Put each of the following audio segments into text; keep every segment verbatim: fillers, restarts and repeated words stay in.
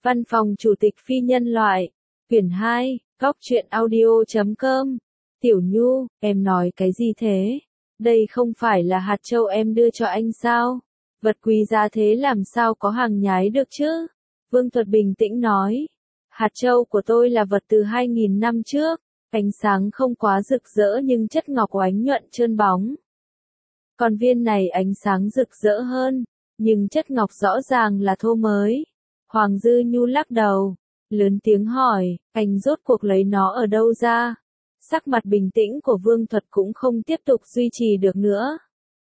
Văn phòng Chủ tịch Phi Nhân Loại. Quyển hai, góc truyện audio chấm com. Tiểu Nhu, em nói cái gì thế? Đây không phải là hạt châu em đưa cho anh sao? Vật quý giá thế làm sao có hàng nhái được chứ? Vương Thuật bình tĩnh nói. Hạt châu của tôi là vật từ hai nghìn năm trước. Ánh sáng không quá rực rỡ nhưng chất ngọc oánh nhuận trơn bóng. Còn viên này ánh sáng rực rỡ hơn, nhưng chất ngọc rõ ràng là thô mới. Hoàng Dư Nhu lắc đầu, lớn tiếng hỏi, anh rốt cuộc lấy nó ở đâu ra? Sắc mặt bình tĩnh của Vương Thuật cũng không tiếp tục duy trì được nữa.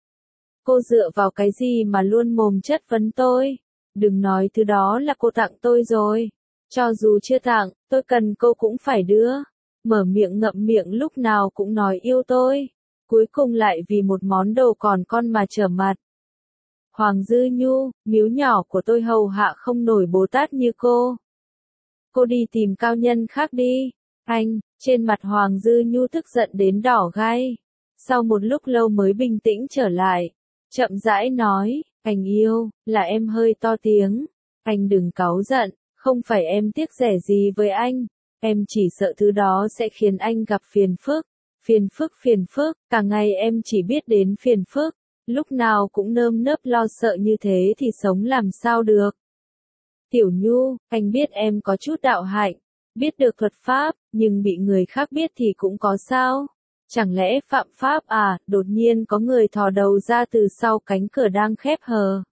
Cô dựa vào cái gì mà luôn mồm chất vấn tôi? Đừng nói thứ đó là cô tặng tôi rồi. Cho dù chưa tặng, tôi cần cô cũng phải đưa. Mở miệng ngậm miệng lúc nào cũng nói yêu tôi. Cuối cùng lại vì một món đồ còn con mà trở mặt. Hoàng Dư Nhu, miếu nhỏ của tôi hầu hạ không nổi Bồ Tát như cô. Cô đi tìm cao nhân khác đi. Anh, trên mặt Hoàng Dư Nhu tức giận đến đỏ gai. Sau một lúc lâu mới bình tĩnh trở lại. Chậm rãi nói, anh yêu, là em hơi to tiếng. Anh đừng cáu giận, không phải em tiếc rẻ gì với anh. Em chỉ sợ thứ đó sẽ khiến anh gặp phiền phức. Phiền phức phiền phức, cả ngày em chỉ biết đến phiền phức. Lúc nào cũng nơm nớp lo sợ như thế thì sống làm sao được. Tiểu Nhu, anh biết em có chút đạo hạnh, biết được thuật pháp, nhưng bị người khác biết thì cũng có sao? Chẳng lẽ phạm pháp à? Đột nhiên có người thò đầu ra từ sau cánh cửa đang khép hờ.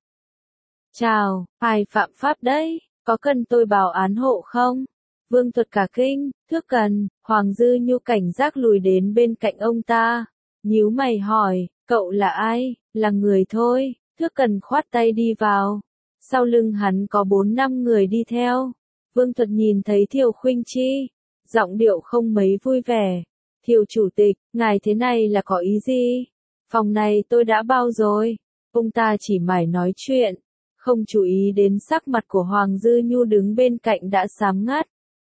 Chào, ai phạm pháp đấy? Có cần tôi báo án hộ không? Vương Thuật cả kinh, thước cần. Hoàng Dư Nhu cảnh giác lùi đến bên cạnh ông ta. Nhíu mày hỏi, cậu là ai? Là người thôi. Thước cần khoát tay đi vào. Sau lưng hắn có bốn năm người đi theo. Vương Thuật nhìn thấy Thiều Khuynh Chi. Giọng điệu không mấy vui vẻ. Thiều chủ tịch, ngài thế này là có ý gì? Phòng này tôi đã bao rồi. Ông ta chỉ mải nói chuyện. Không chú ý đến sắc mặt của Hoàng Dư Nhu đứng bên cạnh đã xám ngắt.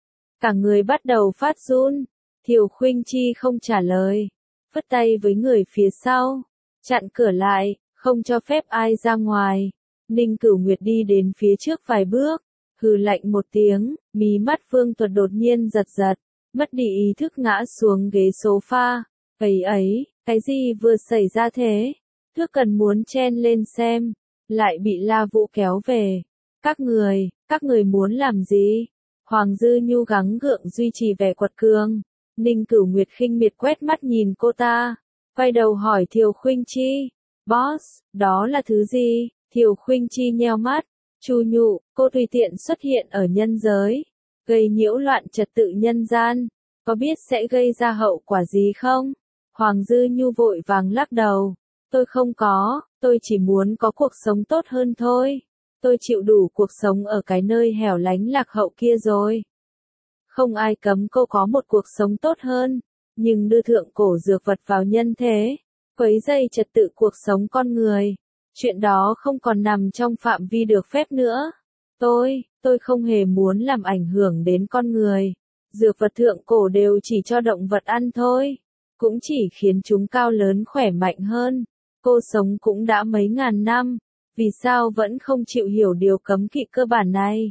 Cả người bắt đầu phát run. Thiều Khuynh Chi không trả lời. Phất tay với người phía sau. Chặn cửa lại, không cho phép ai ra ngoài. Ninh Cửu Nguyệt đi đến phía trước vài bước. Hừ lạnh một tiếng, mí mắt Vương Thuật đột nhiên giật giật. Mất đi ý thức ngã xuống ghế sofa. Ấy ấy, cái gì vừa xảy ra thế? Thước cần muốn chen lên xem. Lại bị La Vũ kéo về. Các người, các người muốn làm gì? Hoàng Dư Nhu gắng gượng duy trì vẻ quật cường. Ninh Cửu Nguyệt khinh miệt quét mắt nhìn cô ta. Quay đầu hỏi Thiều Khuynh Chi. Boss, đó là thứ gì? Thiều Khuynh Chi nheo mắt. Chu Nhu, cô tùy tiện xuất hiện ở nhân giới. Gây nhiễu loạn trật tự nhân gian. Có biết sẽ gây ra hậu quả gì không? Hoàng Dư Nhu vội vàng lắc đầu. Tôi không có, tôi chỉ muốn có cuộc sống tốt hơn thôi. Tôi chịu đủ cuộc sống ở cái nơi hẻo lánh lạc hậu kia rồi. Không ai cấm cô có một cuộc sống tốt hơn, nhưng đưa thượng cổ dược vật vào nhân thế, quấy rầy trật tự cuộc sống con người. Chuyện đó không còn nằm trong phạm vi được phép nữa. Tôi, tôi không hề muốn làm ảnh hưởng đến con người. Dược vật thượng cổ đều chỉ cho động vật ăn thôi. Cũng chỉ khiến chúng cao lớn khỏe mạnh hơn. Cô sống cũng đã mấy ngàn năm. Vì sao vẫn không chịu hiểu điều cấm kỵ cơ bản này?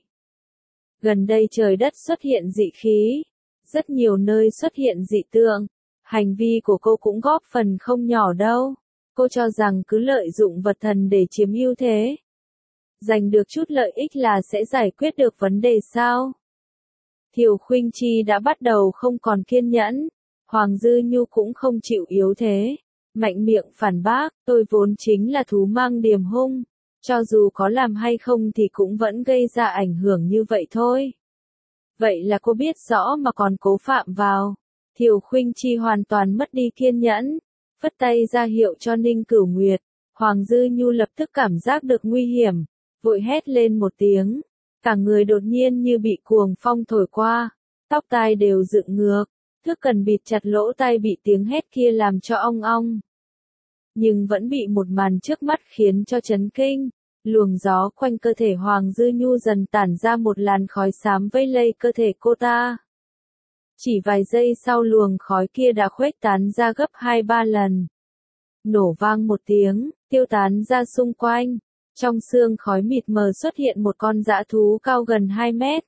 Gần đây trời đất xuất hiện dị khí. Rất nhiều nơi xuất hiện dị tượng. Hành vi của cô cũng góp phần không nhỏ đâu. Cô cho rằng cứ lợi dụng vật thần để chiếm ưu thế. Giành được chút lợi ích là sẽ giải quyết được vấn đề sao? Thiều Khuynh Chi đã bắt đầu không còn kiên nhẫn. Hoàng Dư Nhu cũng không chịu yếu thế. Mạnh miệng phản bác, tôi vốn chính là thú mang điềm hung. Cho dù có làm hay không thì cũng vẫn gây ra ảnh hưởng như vậy thôi. Vậy là cô biết rõ mà còn cố phạm vào. Thiều Khuynh Chi hoàn toàn mất đi kiên nhẫn. Phất tay ra hiệu cho Ninh Cửu Nguyệt. Hoàng Dư Nhu lập tức cảm giác được nguy hiểm. Vội hét lên một tiếng. Cả người đột nhiên như bị cuồng phong thổi qua. Tóc tai đều dựng ngược. Thước cần bịt chặt lỗ tai bị tiếng hét kia làm cho ong ong. Nhưng vẫn bị một màn trước mắt khiến cho chấn kinh. Luồng gió quanh cơ thể Hoàng Dư Nhu dần tản ra một làn khói xám vây lây cơ thể cô ta. Chỉ vài giây sau luồng khói kia đã khuếch tán ra gấp hai ba lần. Nổ vang một tiếng, tiêu tán ra xung quanh. Trong sương khói mịt mờ xuất hiện một con dã thú cao gần hai mét.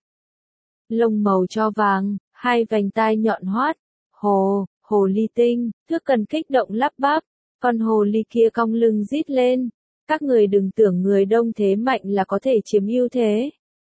Lông màu tro vàng, hai vành tai nhọn hoắt. Hồ, hồ ly tinh, Thước Cần kích động lắp bắp. Con hồ ly kia cong lưng rít lên. Các người đừng tưởng người đông thế mạnh là có thể chiếm ưu thế.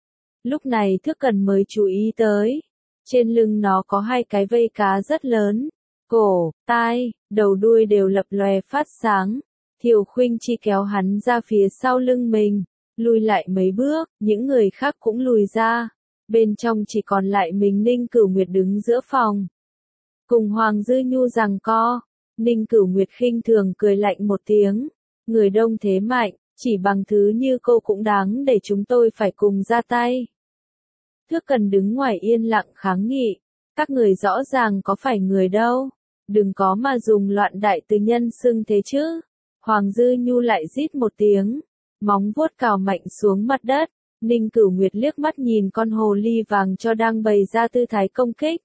Lúc này Thước Cần mới chú ý tới. Trên lưng nó có hai cái vây cá rất lớn. Cổ, tai, đầu đuôi đều lập lòe phát sáng. Thiều Khuynh Chi kéo hắn ra phía sau lưng mình. Lùi lại mấy bước, những người khác cũng lùi ra. Bên trong chỉ còn lại mình Ninh Cửu Nguyệt đứng giữa phòng. Cùng Hoàng Dư Nhu giằng co. Ninh Cửu Nguyệt khinh thường cười lạnh một tiếng. Người đông thế mạnh, chỉ bằng thứ như cô cũng đáng để chúng tôi phải cùng ra tay. Thước Cần đứng ngoài yên lặng kháng nghị. Các người rõ ràng có phải người đâu. Đừng có mà dùng loạn đại từ nhân xưng thế chứ. Hoàng Dư Nhu lại rít một tiếng. Móng vuốt cào mạnh xuống mặt đất. Ninh Cửu Nguyệt liếc mắt nhìn con hồ ly vàng cho đang bày ra tư thái công kích.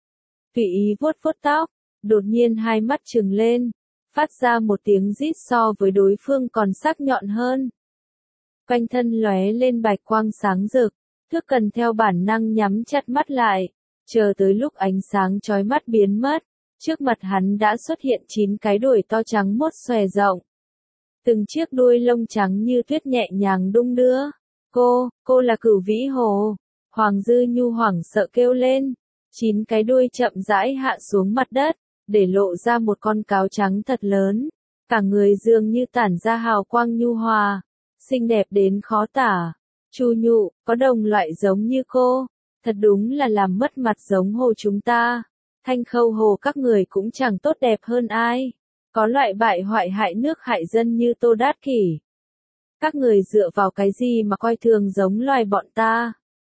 Tùy ý vuốt vuốt tóc. Đột nhiên hai mắt trừng lên. Phát ra một tiếng rít so với đối phương còn sắc nhọn hơn. Quanh thân lóe lên bạch quang sáng rực. Thước Cần theo bản năng nhắm chặt mắt lại. Chờ tới lúc ánh sáng chói mắt biến mất. Trước mặt hắn đã xuất hiện chín cái đuôi to trắng muốt xòe rộng. Từng chiếc đuôi lông trắng như tuyết nhẹ nhàng đung đưa. Cô, cô là Cửu Vĩ Hồ. Hoàng Dư Nhu hoảng sợ kêu lên. Chín cái đuôi chậm rãi hạ xuống mặt đất, để lộ ra một con cáo trắng thật lớn. Cả người dường như tản ra hào quang nhu hòa, xinh đẹp đến khó tả. Chu Nhụ, có đồng loại giống như cô, thật đúng là làm mất mặt giống hồ chúng ta. Thanh Khâu Hồ các người cũng chẳng tốt đẹp hơn ai. Có loại bại hoại hại nước hại dân như Tô Đát Kỷ. Các người dựa vào cái gì mà coi thường giống loài bọn ta?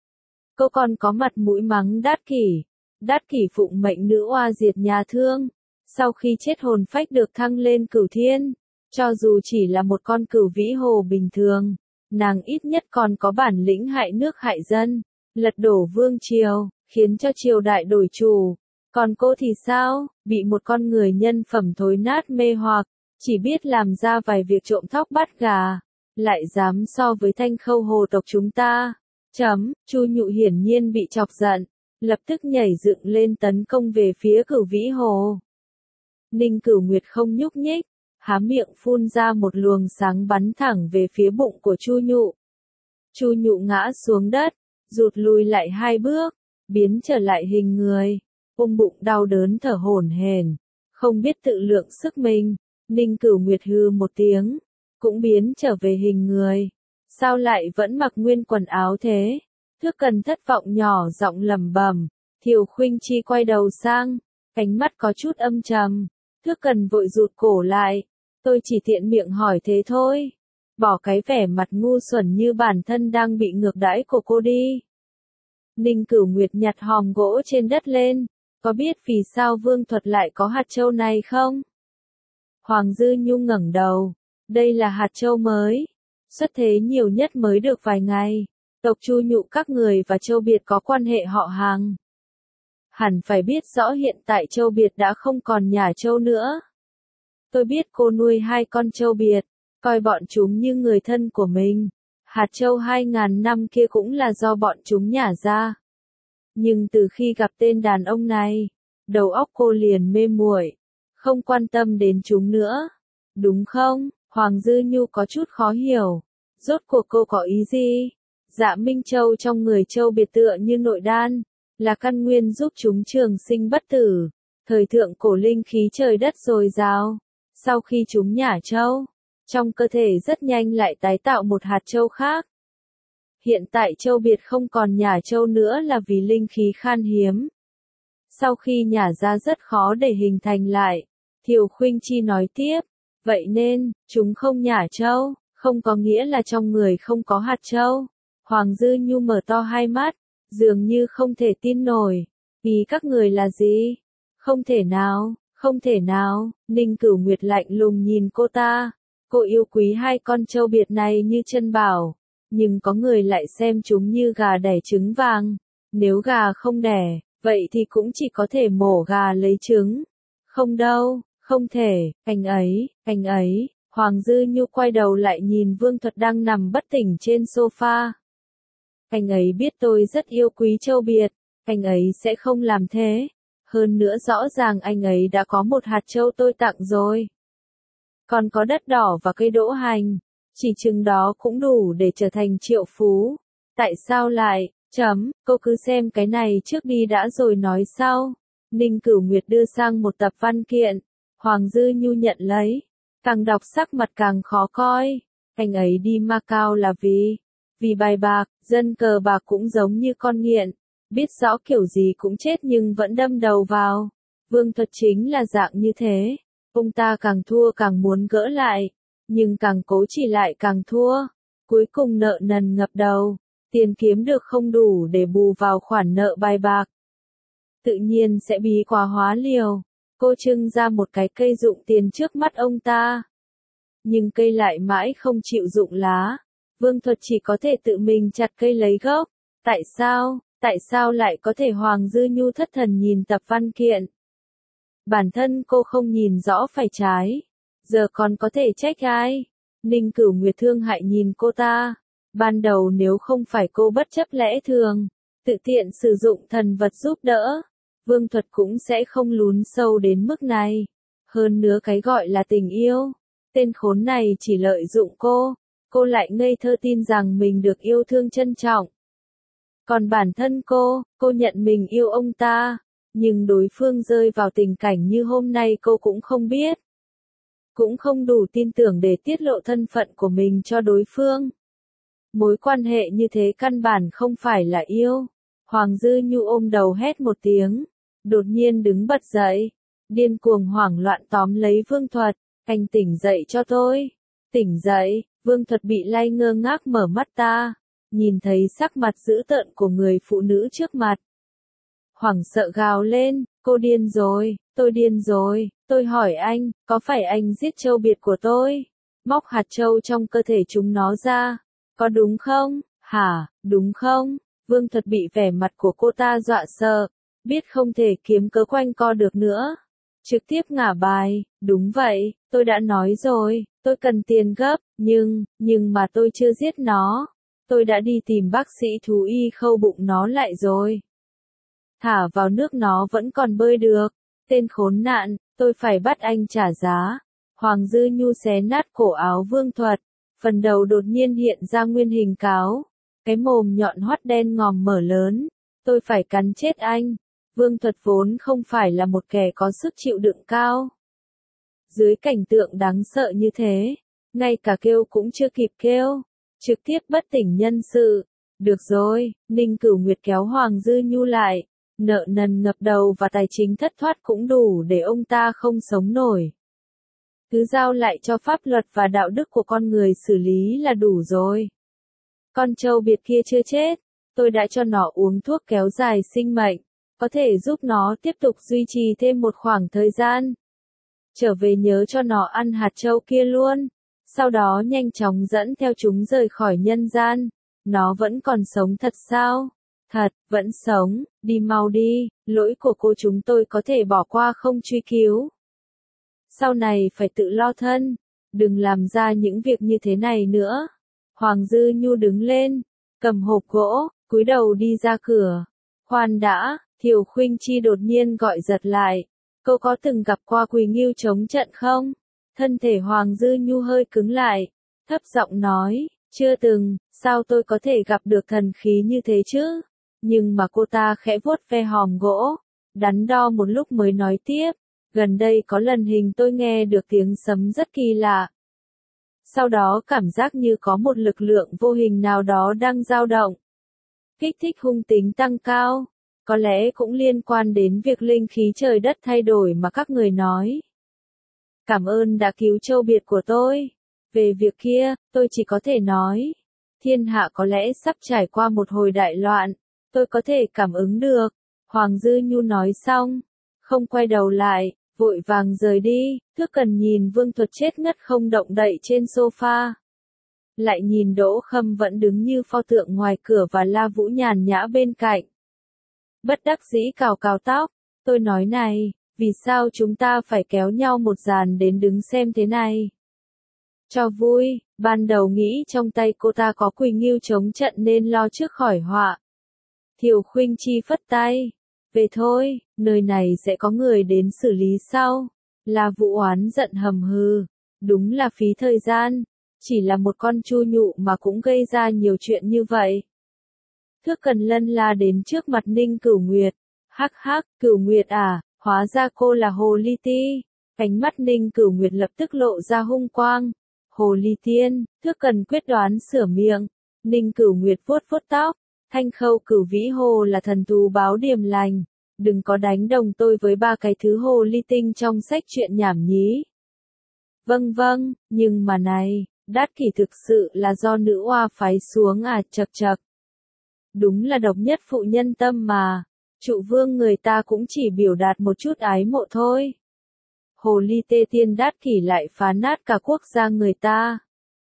Cô còn có mặt mũi mắng Đát Kỷ. Đát Kỷ phụng mệnh nữ oa diệt nhà Thương. Sau khi chết hồn phách được thăng lên cửu thiên. Cho dù chỉ là một con Cửu Vĩ Hồ bình thường, nàng ít nhất còn có bản lĩnh hại nước hại dân, lật đổ vương triều, khiến cho triều đại đổi chủ. Còn cô thì sao, bị một con người nhân phẩm thối nát mê hoặc, chỉ biết làm ra vài việc trộm thóc bắt gà, lại dám so với Thanh Khâu Hồ tộc chúng ta. Chấm, Chu Nhụ hiển nhiên bị chọc giận, lập tức nhảy dựng lên tấn công về phía Cửu Vĩ Hồ. Ninh Cửu Nguyệt không nhúc nhích, há miệng phun ra một luồng sáng bắn thẳng về phía bụng của Chu Nhụ. Chu Nhụ ngã xuống đất, rụt lùi lại hai bước, biến trở lại hình người, ôm bụng đau đớn thở hổn hển, không biết tự lượng sức mình. Ninh Cửu Nguyệt hừ một tiếng, cũng biến trở về hình người. Sao lại vẫn mặc nguyên quần áo thế? Thước Cần thất vọng nhỏ giọng lẩm bẩm. Thiều Khuynh Chi quay đầu sang, ánh mắt có chút âm trầm. Thước Cần vội rụt cổ lại. Tôi chỉ tiện miệng hỏi thế thôi. Bỏ cái vẻ mặt ngu xuẩn như bản thân đang bị ngược đãi của cô đi. Ninh Cửu Nguyệt nhặt hòm gỗ trên đất lên. Có biết vì sao Vương Thuật lại có hạt châu này không? Hoàng Dư Nhu ngẩng đầu. Đây là hạt châu mới. Xuất thế nhiều nhất mới được vài ngày. Tộc Chu Nhụ các người và Châu Biệt có quan hệ họ hàng. Hẳn phải biết rõ hiện tại Châu Biệt đã không còn nhà Châu nữa. Tôi biết cô nuôi hai con Châu Biệt, coi bọn chúng như người thân của mình. Hạt châu hai ngàn năm kia cũng là do bọn chúng nhả ra. Nhưng từ khi gặp tên đàn ông này, đầu óc cô liền mê muội, không quan tâm đến chúng nữa. Đúng không? Hoàng Dư Nhu có chút khó hiểu. Rốt cuộc cô có ý gì? Dạ Minh Châu trong người Châu Biệt tựa như nội đan, là căn nguyên giúp chúng trường sinh bất tử. Thời thượng cổ linh khí trời đất dồi dào. Sau khi chúng nhả châu, trong cơ thể rất nhanh lại tái tạo một hạt châu khác. Hiện tại Châu Biệt không còn nhả châu nữa là vì linh khí khan hiếm. Sau khi nhả ra rất khó để hình thành lại. Thiều Khuynh Chi nói tiếp, vậy nên, chúng không nhả châu, không có nghĩa là trong người không có hạt châu. Hoàng Dư Nhu mở to hai mắt, dường như không thể tin nổi. Ý các người là gì? Không thể nào, không thể nào. Ninh Cửu Nguyệt lạnh lùng nhìn cô ta. Cô yêu quý hai con Châu Biệt này như chân bảo. Nhưng có người lại xem chúng như gà đẻ trứng vàng. Nếu gà không đẻ, vậy thì cũng chỉ có thể mổ gà lấy trứng. Không đâu, không thể, anh ấy, anh ấy. Hoàng Dư Nhu quay đầu lại nhìn Vương Thuật đang nằm bất tỉnh trên sofa. Anh ấy biết tôi rất yêu quý Châu Biệt, anh ấy sẽ không làm thế. Hơn nữa rõ ràng anh ấy đã có một hạt châu tôi tặng rồi. Còn có đất đỏ và cây đỗ hành, chỉ chừng đó cũng đủ để trở thành triệu phú. Tại sao lại, chấm, cô cứ xem cái này trước đi đã rồi nói sau. Ninh Cửu Nguyệt đưa sang một tập văn kiện, Hoàng Dư Nhu nhận lấy, càng đọc sắc mặt càng khó coi. Anh ấy đi Macau là vì, vì bài bạc, dân cờ bạc cũng giống như con nghiện, biết rõ kiểu gì cũng chết nhưng vẫn đâm đầu vào. Vương Thuật chính là dạng như thế, ông ta càng thua càng muốn gỡ lại, nhưng càng cố chỉ lại càng thua, cuối cùng nợ nần ngập đầu, tiền kiếm được không đủ để bù vào khoản nợ bài bạc. Tự nhiên sẽ bí quá hóa liều, cô trưng ra một cái cây dụng tiền trước mắt ông ta. Nhưng cây lại mãi không chịu dụng lá, Vương Thuật chỉ có thể tự mình chặt cây lấy gốc. Tại sao, tại sao lại có thể? Hoàng Dư Nhu thất thần nhìn tập văn kiện. Bản thân cô không nhìn rõ phải trái, giờ còn có thể trách ai? Ninh Cửu Nguyệt thương hại nhìn cô ta. Ban đầu nếu không phải cô bất chấp lẽ thường, tự tiện sử dụng thần vật giúp đỡ, Vương Thuật cũng sẽ không lún sâu đến mức này. Hơn nữa cái gọi là tình yêu, tên khốn này chỉ lợi dụng cô, cô lại ngây thơ tin rằng mình được yêu thương trân trọng. Còn bản thân cô, cô nhận mình yêu ông ta, nhưng đối phương rơi vào tình cảnh như hôm nay cô cũng không biết. Cũng không đủ tin tưởng để tiết lộ thân phận của mình cho đối phương. Mối quan hệ như thế căn bản không phải là yêu. Hoàng Dư Nhu ôm đầu hét một tiếng, đột nhiên đứng bật dậy, điên cuồng hoảng loạn tóm lấy Vương Thuật. Anh tỉnh dậy cho tôi, tỉnh dậy. Vương Thuật bị lay ngơ ngác mở mắt ta, nhìn thấy sắc mặt dữ tợn của người phụ nữ trước mặt. Hoảng sợ gào lên, cô điên rồi, tôi điên rồi, tôi hỏi anh, có phải anh giết Châu Biệt của tôi? Móc hạt châu trong cơ thể chúng nó ra, có đúng không? Hả, đúng không? Vương Thuật bị vẻ mặt của cô ta dọa sợ, biết không thể kiếm cớ quanh co được nữa. Trực tiếp ngả bài, đúng vậy, tôi đã nói rồi, tôi cần tiền gấp, nhưng, nhưng mà tôi chưa giết nó. Tôi đã đi tìm bác sĩ thú y khâu bụng nó lại rồi. Thả vào nước nó vẫn còn bơi được. Tên khốn nạn, tôi phải bắt anh trả giá. Hoàng Dư Nhu xé nát cổ áo Vương Thuật, phần đầu đột nhiên hiện ra nguyên hình cáo. Cái mồm nhọn hoắt đen ngòm mở lớn, tôi phải cắn chết anh. Vương Thuật vốn không phải là một kẻ có sức chịu đựng cao. Dưới cảnh tượng đáng sợ như thế, ngay cả kêu cũng chưa kịp kêu, trực tiếp bất tỉnh nhân sự. Được rồi, Ninh Cửu Nguyệt kéo Hoàng Dư Nhu lại, nợ nần ngập đầu và tài chính thất thoát cũng đủ để ông ta không sống nổi. Cứ giao lại cho pháp luật và đạo đức của con người xử lý là đủ rồi. Con Châu Biệt kia chưa chết, tôi đã cho nó uống thuốc kéo dài sinh mệnh, có thể giúp nó tiếp tục duy trì thêm một khoảng thời gian. Trở về nhớ cho nó ăn hạt châu kia luôn, sau đó nhanh chóng dẫn theo chúng rời khỏi nhân gian. Nó vẫn còn sống thật sao? Thật, vẫn sống, đi mau đi, lỗi của cô chúng tôi có thể bỏ qua không truy cứu. Sau này phải tự lo thân, đừng làm ra những việc như thế này nữa. Hoàng Dư Nhu đứng lên, cầm hộp gỗ, cúi đầu đi ra cửa. Khoan đã, Thiều Khuynh Chi đột nhiên gọi giật lại. Cô có từng gặp qua Quỳ Ngưu chống trận không? Thân thể Hoàng Dư Nhu hơi cứng lại, thấp giọng nói, chưa từng, sao tôi có thể gặp được thần khí như thế chứ? Nhưng mà cô ta khẽ vuốt ve hòm gỗ, đắn đo một lúc mới nói tiếp, gần đây có lần hình tôi nghe được tiếng sấm rất kỳ lạ. Sau đó cảm giác như có một lực lượng vô hình nào đó đang dao động. Kích thích hung tính tăng cao, có lẽ cũng liên quan đến việc linh khí trời đất thay đổi mà các người nói. Cảm ơn đã cứu Châu Biệt của tôi. Về việc kia, tôi chỉ có thể nói, thiên hạ có lẽ sắp trải qua một hồi đại loạn, tôi có thể cảm ứng được. Hoàng Dư Nhu nói xong, không quay đầu lại, vội vàng rời đi, Thước Cần nhìn Vương Thuật chết ngất không động đậy trên sofa. Lại nhìn Đỗ Khâm vẫn đứng như pho tượng ngoài cửa và La Vũ nhàn nhã bên cạnh. Bất đắc dĩ cào cào tóc, tôi nói này, vì sao chúng ta phải kéo nhau một dàn đến đứng xem thế này? cho vui, ban đầu nghĩ trong tay cô ta có Quỳ Ngưu chống trận nên lo trước khỏi họa. Thiều Khuynh Chi phất tay, về thôi, nơi này sẽ có người đến xử lý sau. La Vũ oán giận hầm hừ, đúng là phí thời gian, chỉ là một con chu nhụ mà cũng gây ra nhiều chuyện như vậy. Thước Cần lân la đến trước mặt Ninh Cửu Nguyệt, hắc hắc, Cửu Nguyệt à, hóa ra cô là Hồ Ly Ti. Ánh mắt Ninh Cửu Nguyệt lập tức lộ ra hung quang. Hồ Ly Tiên, Thước Cần quyết đoán sửa miệng. Ninh Cửu Nguyệt vuốt vuốt tóc, Thanh Khâu Cửu Vĩ Hồ là thần thú báo điềm lành, đừng có đánh đồng tôi với ba cái thứ hồ ly tinh trong sách truyện nhảm nhí. Vâng vâng, nhưng mà này, Đát Kỷ thực sự là do nữ oa phái xuống à, chậc chậc. Đúng là độc nhất phụ nhân tâm mà, trụ vương người ta cũng chỉ biểu đạt một chút ái mộ thôi. Hồ ly tê tiên Đát Kỷ lại phá nát cả quốc gia người ta.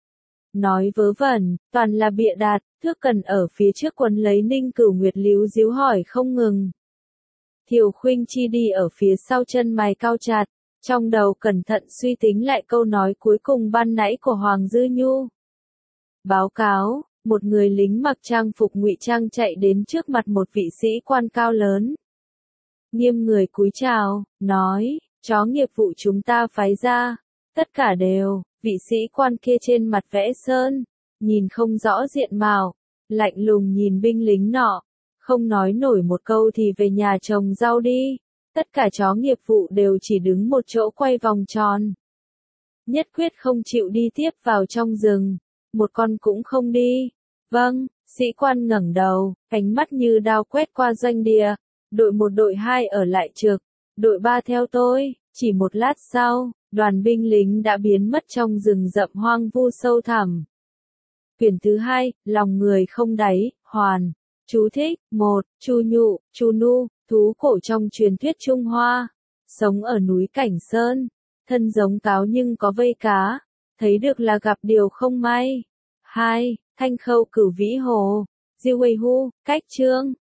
Nói vớ vẩn, toàn là bịa đặt, Thước Cần ở phía trước quấn lấy Ninh Cửu Nguyệt líu díu hỏi không ngừng. Thiều Khuynh Chi đi ở phía sau chân mày cao chặt, trong đầu cẩn thận suy tính lại câu nói cuối cùng ban nãy của Hoàng Dư Nhu. Báo cáo, một người lính mặc trang phục ngụy trang chạy đến trước mặt một vị sĩ quan cao lớn. Nghiêm người cúi chào, nói, chó nghiệp vụ chúng ta phái ra, tất cả đều, vị sĩ quan kia trên mặt vẽ sơn, nhìn không rõ diện mạo, lạnh lùng nhìn binh lính nọ, không nói nổi một câu thì về nhà trồng rau đi. Tất cả chó nghiệp vụ đều chỉ đứng một chỗ quay vòng tròn. Nhất quyết không chịu đi tiếp vào trong rừng, một con cũng không đi. Vâng, sĩ quan ngẩng đầu, ánh mắt như đao quét qua doanh địa. Đội một đội hai ở lại trực, đội ba theo tôi. Chỉ một lát sau, đoàn binh lính đã biến mất trong rừng rậm hoang vu sâu thẳm. Quyển thứ hai, lòng người không đáy, hoàn. Chú thích, một, Chu Nhụ, Chu Nu, thú cổ trong truyền thuyết Trung Hoa, sống ở núi Cảnh Sơn, thân giống cáo nhưng có vây cá, thấy được là gặp điều không may. Hai, Thanh Khâu Cửu Vĩ Hồ, Diêu Quầy Hu, cách chương.